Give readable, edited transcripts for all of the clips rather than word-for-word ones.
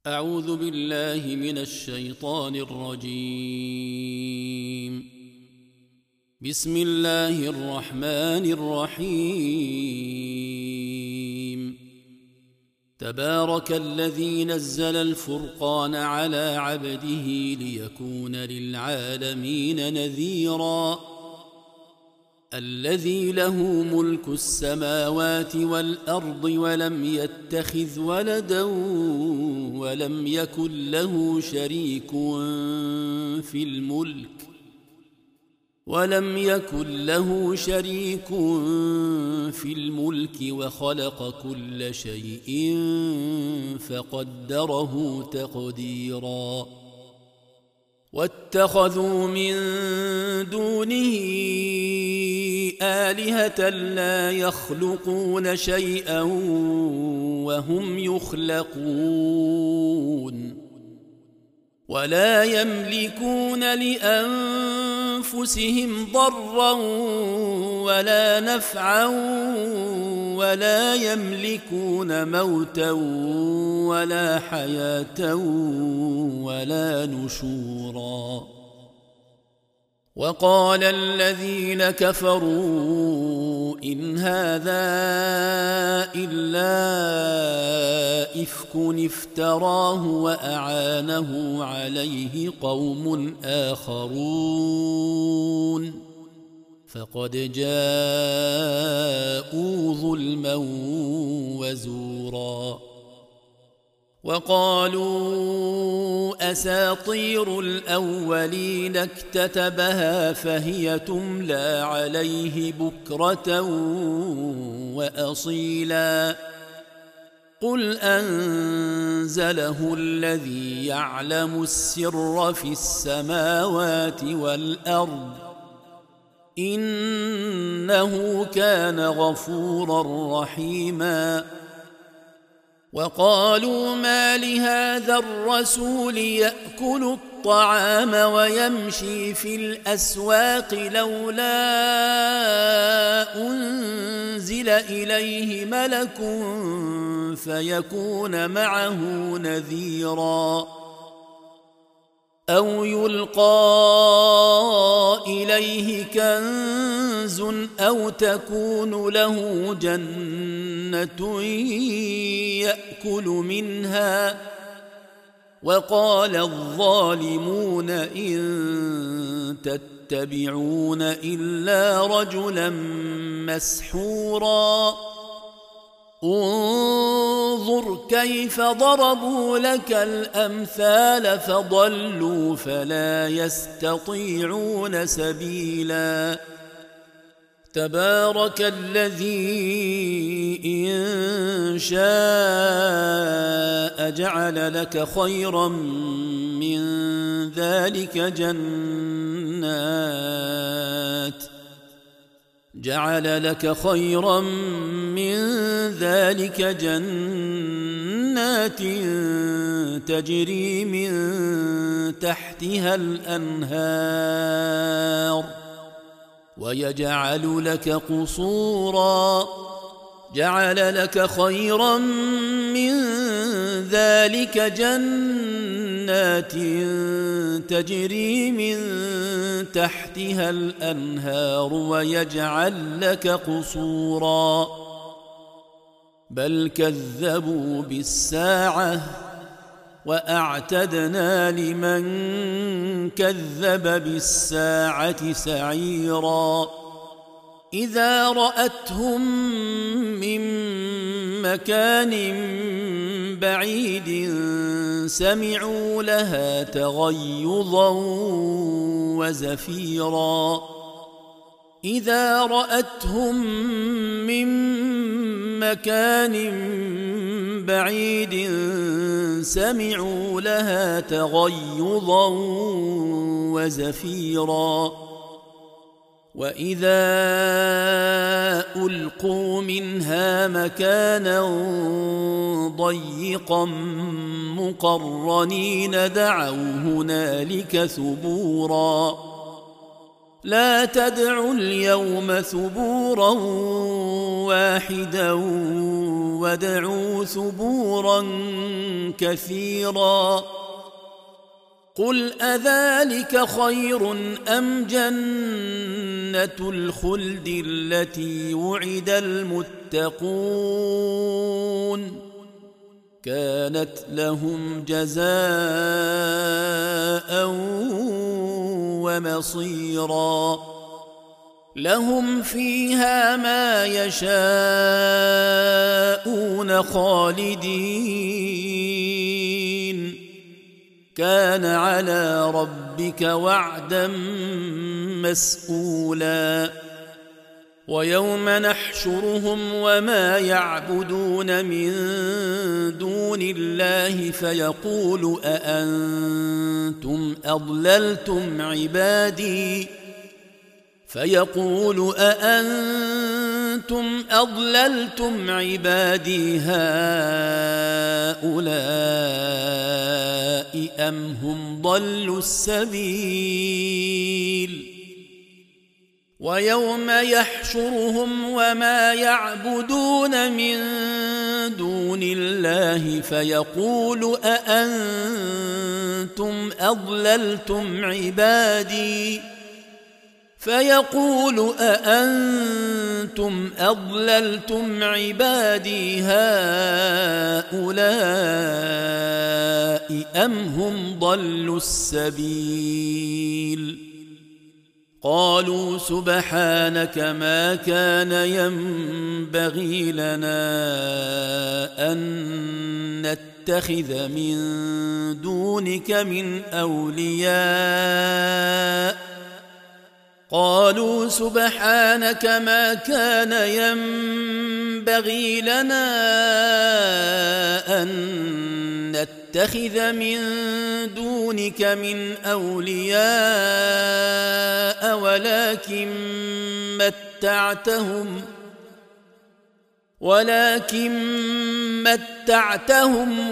أعوذ بالله من الشيطان الرجيم. بسم الله الرحمن الرحيم. تبارك الذي نزل الفرقان على عبده ليكون للعالمين نذيرا. الذي له ملك السماوات والأرض ولم يتخذ ولدا ولم يكن له شريك في الملك وخلق كل شيء فقدره تقديرا. واتخذوا من دونه آلهة لا يخلقون شيئا وهم يخلقون ولا يملكون لأنفسهم ضرا ولا نفعا ولا يملكون موتا ولا حياة ولا نشورا. وقال الذين كفروا إن هذا إلا إفك افتراه وأعانه عليه قوم آخرون فقد جاءوا ظلما وزورا. وقالوا أساطير الأولين اكتتبها فهي تملى عليه بكرة وأصيلا. قل أنزله الذي يعلم السر في السماوات والأرض إنه كان غفورا رحيما. وقالوا ما لهذا الرسول يأكل الطعام ويمشي في الأسواق لولا أنزل إليه ملك فيكون معه نذيرا أو يلقى إليه كنز أو تكون له جنة يأكل منها. وقال الظالمون إن تتبعون إلا رجلا مسحورا. انظر كيف ضربوا لك الأمثال فضلوا فلا يستطيعون سبيلا. تبارك الذي إن شاء جعل لك خيرا من ذلك جنات تجري من تحتها الأنهار ويجعل لك قصورا. جعل لك خيرا من ذلك جنات تجري من تحتها الأنهار ويجعل لك قصورا. بل كذبوا بالساعة وأعتدنا لمن كذب بالساعة سعيرا. إذا رأتهم من مكان بعيد سمعوا لها تغيظا وزفيرا. إذا رأتهم من مكان بعيد سمعوا لها تغيظا وزفيرا. وإذا ألقوا منها مكانا ضيقا مقرنين دعوا هنالك ثبورا. لا تدعوا اليوم ثبورا واحدا وادعوا ثبورا كثيرا قل أذلك خير أم جنة الخلد التي وعد المتقون كانت لهم جزاء ومصيرا لهم فيها ما يشاءون خالدين كان على ربك وعدا مسئولا ويوم نحشرهم وما يعبدون من دون الله فيقول أأنتم أضللتم عبادي هؤلاء أم هم ضلوا السبيل ويوم يحشرهم وما يعبدون من دون الله فيقول أأنتم أضللتم عبادي هؤلاء أم هم ضلوا السبيل قالوا سبحانك ما كان ينبغي لنا أن نتخذ من دونك من أولياء ولكن متعتهم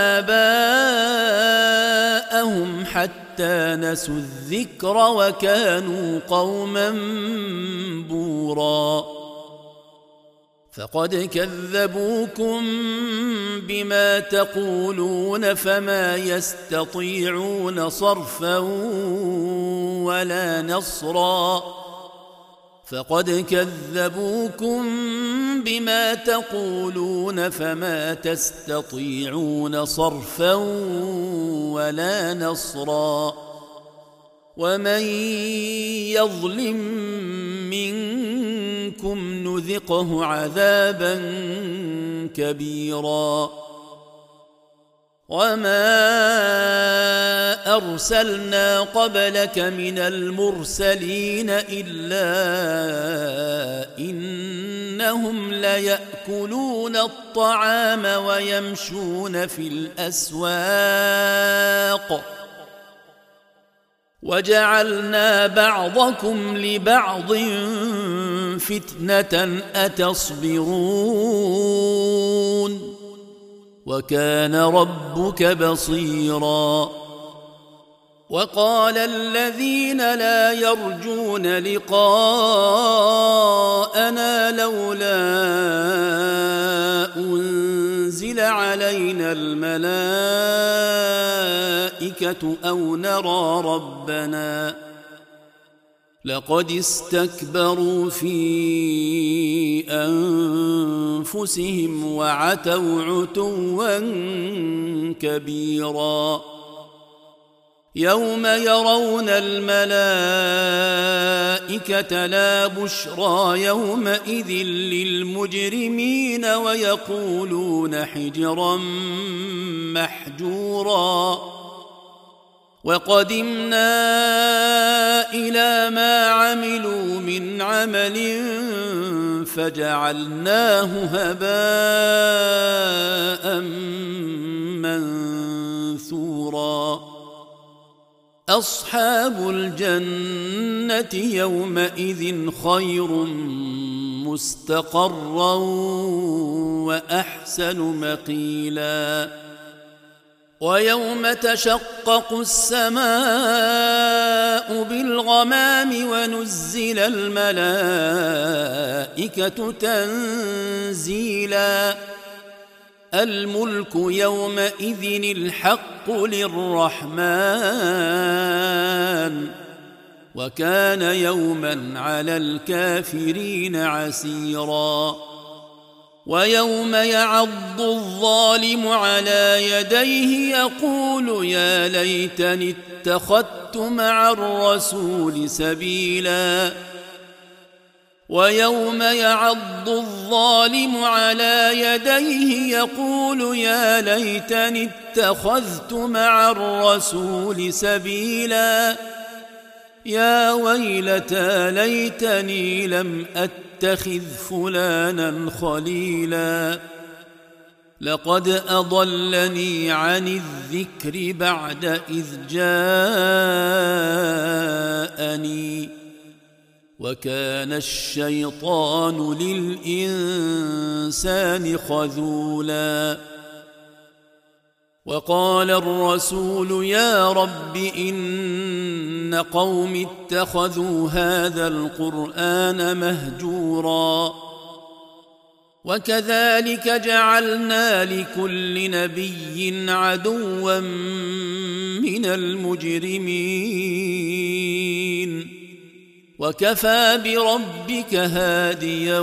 وآباءهم حتى نسوا الذكر وكانوا قوما بورا فقد كذبوكم بما تقولون فما يستطيعون صرفا ولا نصرا ومن يظلم منكم نذقه عذابا كبيرا وما أرسلنا قبلك من المرسلين إلا إنهم ليأكلون الطعام ويمشون في الأسواق وجعلنا بعضكم لبعض فتنة أتصبرون وكان ربك بصيرا وقال الذين لا يرجون لقاءنا لولا أنزل علينا الملائكة أو نرى ربنا لقد استكبروا في أنفسهم وعتوا عتوا كبيرا يوم يرون الملائكة لا بشرى يومئذ للمجرمين ويقولون حجرا محجورا وقدمنا إلى ما عملوا من عمل فجعلناه هباء منثورا أصحاب الجنة يومئذ خير مستقرا وأحسن مقيلا ويوم تشقق السماء بالغمام ونزل الملائكة تنزيلا الملك يومئذ الحق للرحمن وكان يوما على الكافرين عسيرا ويوم يعض الظالم على يديه يقول يا ليتني اتخذت مع الرسول سبيلا ويوم يعض الظالم على يديه يقول يا ليتني اتخذت مع الرسول سبيلا يا ويلتى ليتني لم أتخذ فلانا خليلا لقد أضلني عن الذكر بعد إذ جاءني وكان الشيطان للإنسان خذولا وقال الرسول يا رب إن قوم اتخذوا هذا القرآن مهجورا وكذلك جعلنا لكل نبي عدوا من المجرمين وكفى بربك هاديا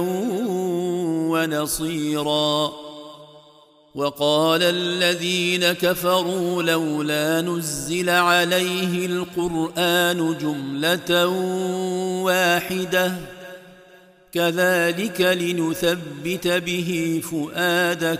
ونصيرا وقال الذين كفروا لولا نزل عليه القرآن جملة واحدة كذلك لنثبت به فؤادك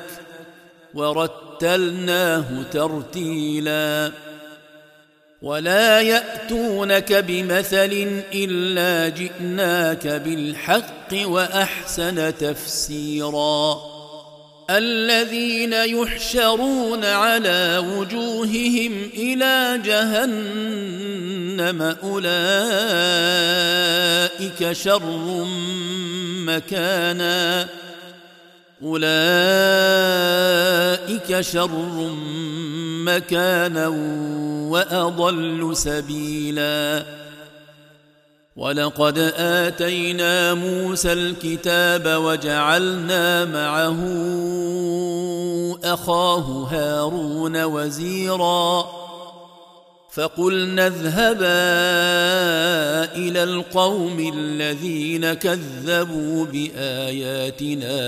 ورتلناه ترتيلا ولا يأتونك بمثل إلا جئناك بالحق وأحسن تفسيرا الذين يحشرون على وجوههم إلى جهنم أولئك شر مكانا وأضل سبيلا ولقد آتينا موسى الكتاب وجعلنا معه أخاه هارون وزيرا فقلنا اذهبا إلى القوم الذين كذبوا بآياتنا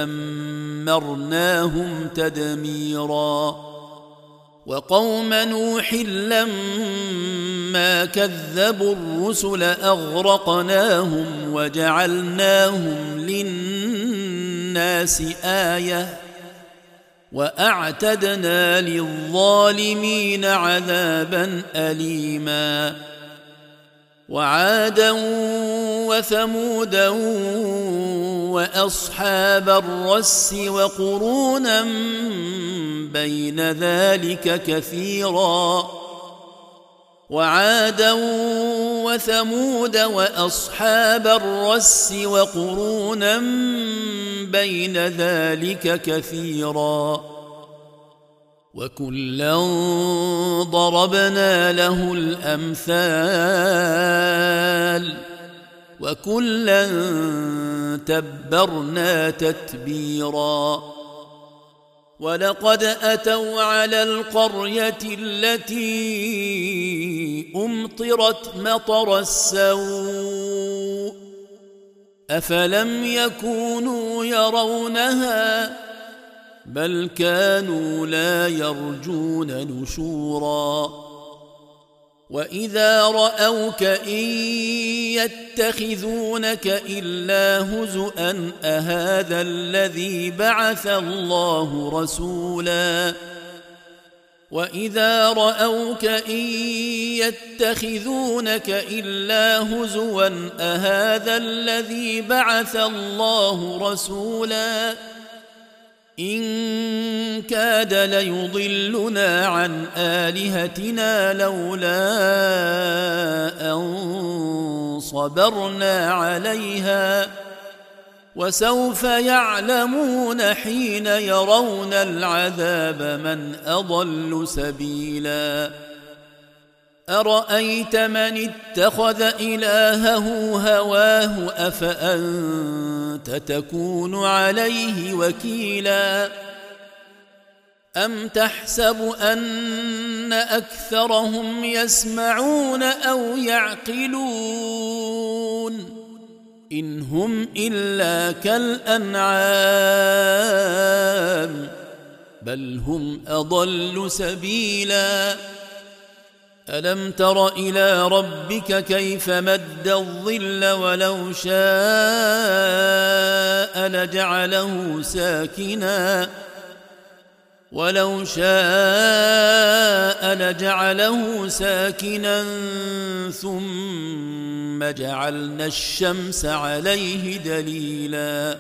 فدمرناهم تدميرا وقوم نوح لما كذبوا الرسل أغرقناهم وجعلناهم للناس آية وأعتدنا للظالمين عذابا أليما وعادا وثمودا وأصحاب الرس وقرونا بين ذلك كثيرا وعادا وثمود وأصحاب الرس وقرونا بين ذلك كثيرا وكلا ضربنا له الأمثال وكلا تبرنا تتبيرا ولقد أتوا على القرية التي أمطرت مطر السوء أفلم يكونوا يرونها بل كانوا لا يرجون نشورا وإذا رأوك إن يتخذونك إلا هزؤا أهذا الذي بعث الله رسولا وإذا رأوك إن يتخذونك إلا هزوا أهذا الذي بعث الله رسولا إن كاد ليضلنا عن آلهتنا لولا أن صبرنا عليها وسوف يعلمون حين يرون العذاب من أضل سبيلا أرأيت من اتخذ إلهه هواه أفأنت تكون عليه وكيلا أم تحسب أن أكثرهم يسمعون أو يعقلون إن هم إلا كالأنعام بل هم أضل سبيلا ألم تر إلى ربك كيف مد الظل ولو شاء لجعله ساكنا ثم جعلنا الشمس عليه دليلا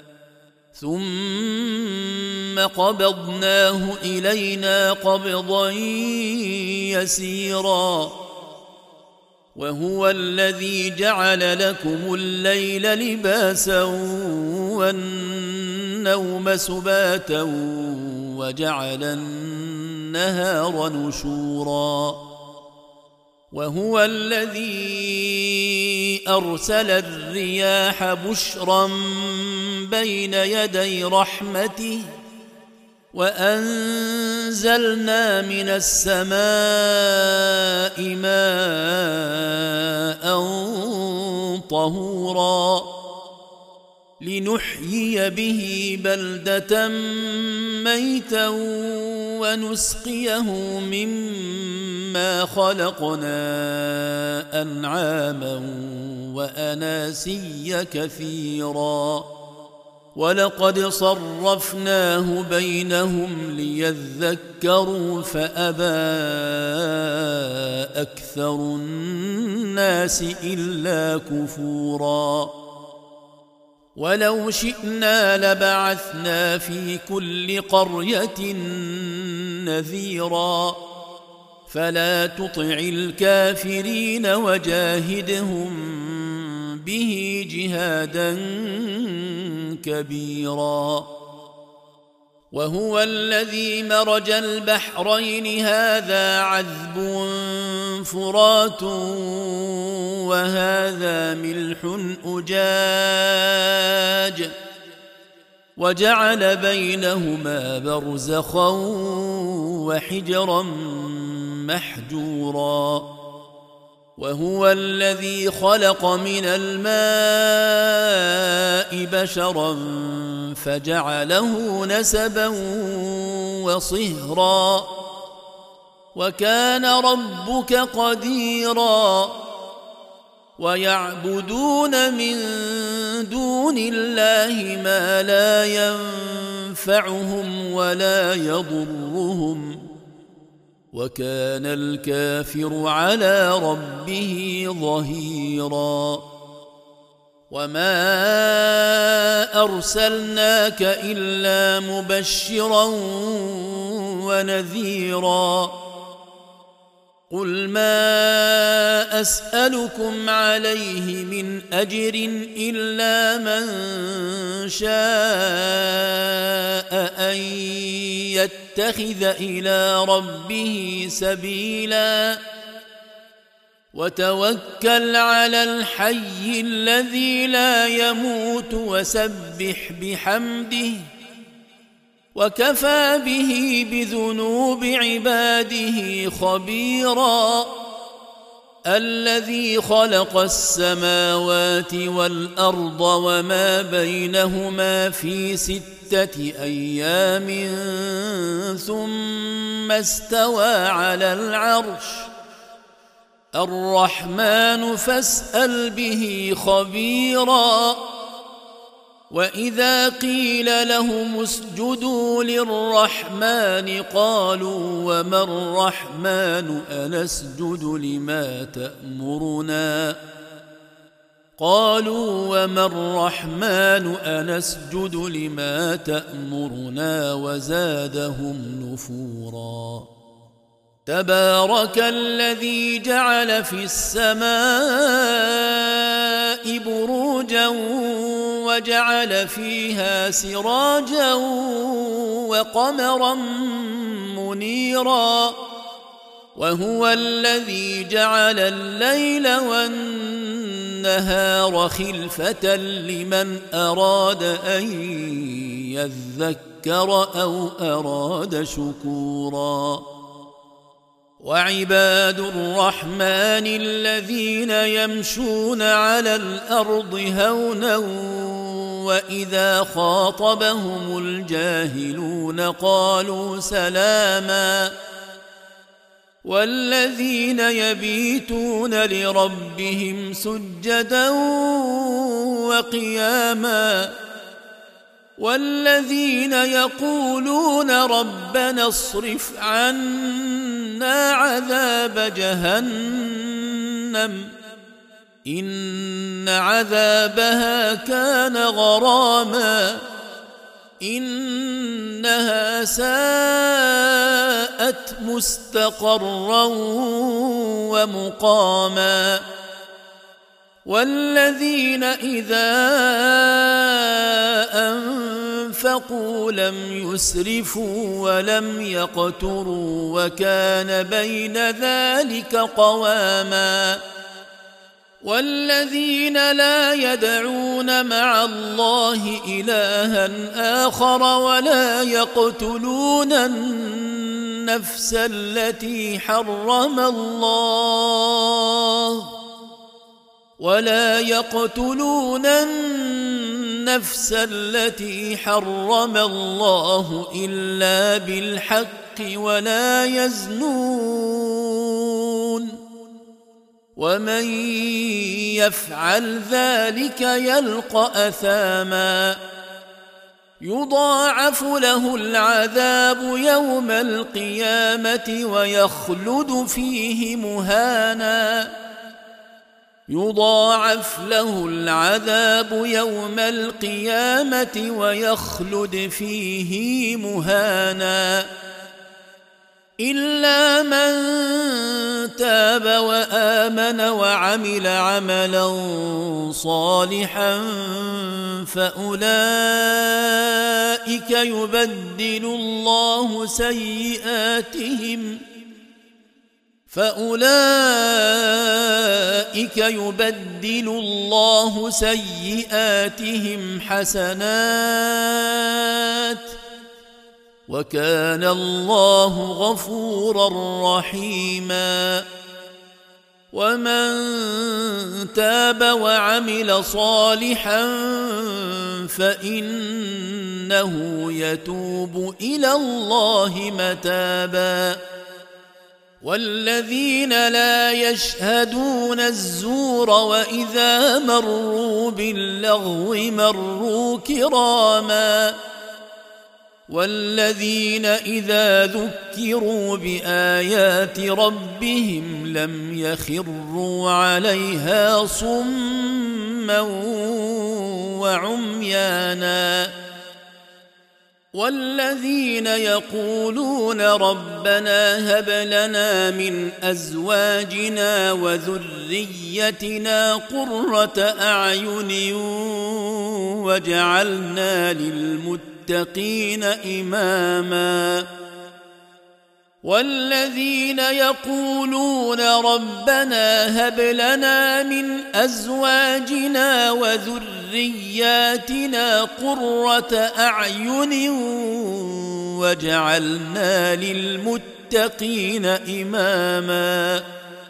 ثم قبضناه إلينا قبضا يسيرا وهو الذي جعل لكم الليل لباسا والنوم سباتا وجعل النهار نشورا وهو الذي أرسل الرياح بشرا بين يدي رحمته وأنزلنا من السماء ماء طهورا لنحيي به بلدة ميتا ونسقيه مما خلقنا أنعاما وأناسيا كثيرا ولقد صرفناه بينهم ليذكروا فأبى أكثر الناس إلا كفورا ولو شئنا لبعثنا في كل قرية نذيرا فلا تطع الكافرين وجاهدهم به جهادا كبيرا وهو الذي مرج البحرين هذا عذب فرات وهذا ملح أجاج وجعل بينهما برزخا وحجرا محجورا وهو الذي خلق من الماء بشرا فجعله نسبا وصهرا وكان ربك قديرا ويعبدون من دون الله ما لا ينفعهم ولا يضرهم وكان الكافر على ربه ظهيرا وما أرسلناك إلا مبشرا ونذيرا قل ما أسألكم عليه من أجر إلا من شاء أن يتخذ إلى ربه سبيلا وتوكل على الحي الذي لا يموت وسبح بحمده وكفى به بذنوب عباده خبيرا الذي خلق السماوات والأرض وما بينهما في 6 أيام ثم استوى على العرش الرحمن فاسأل به خبيرا وإذا قيل لهم اسجدوا للرحمن قالوا وما الرحمن أنسجد لما تأمرنا وزادهم نفورا تبارك الذي جعل في السماء بروجا وجعل فيها سراجا وقمرا منيرا وهو الذي جعل الليل والنهار خلفة لمن أراد أن يذكر أو أراد شكورا وعباد الرحمن الذين يمشون على الأرض هونا وإذا خاطبهم الجاهلون قالوا سلاما والذين يبيتون لربهم سجدا وقياما والذين يقولون ربنا اصرف عنا عذاب جهنم إن عذابها كان غراما إنها ساءت مستقرا ومقاما والذين إذا أنفقوا لم يسرفوا ولم يقتروا وكان بين ذلك قواما والذين لا يدعون مع الله إلها آخر ولا يقتلون النفس التي حرم الله إلا بالحق ولا يزنون ومن يفعل ذلك يلقى أثاما يضاعف له العذاب يوم القيامة ويخلد فيه مهانا إلا من تاب وآمن وعمل عملا صالحا فأولئك يبدل الله سيئاتهم حسنات وكان الله غفورا رحيما ومن تاب وعمل صالحا فإنه يتوب إلى الله متابا والذين لا يشهدون الزور وإذا مروا باللغو مروا كراما والذين إذا ذكروا بآيات ربهم لم يخروا عليها صما وعميانا والذين يقولون ربنا هب لنا من أزواجنا وذريتنا قرة أعين وجعلنا للمتقين إماما والذين يقولون ربنا هب لنا من أزواجنا وذرياتنا قرة أعين وجعلنا للمتقين إماما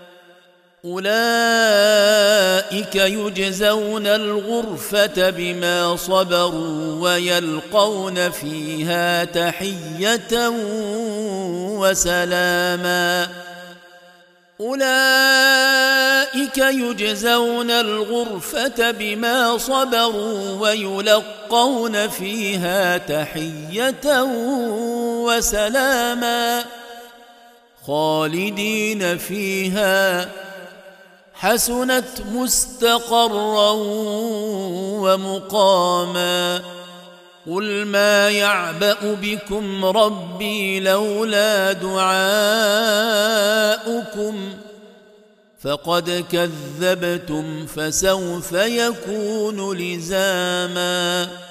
أولئك يجزون الغرفة بما صبروا ويلقون فيها تحية وسلاما أولئك يجزون الغرفة بما صبروا ويلقون فيها تحية وسلاما خالدين فيها حسنت مستقرا ومقاما قل ما يعبأ بكم ربي لولا دعاؤكم فقد كذبتم فسوف يكون لزاما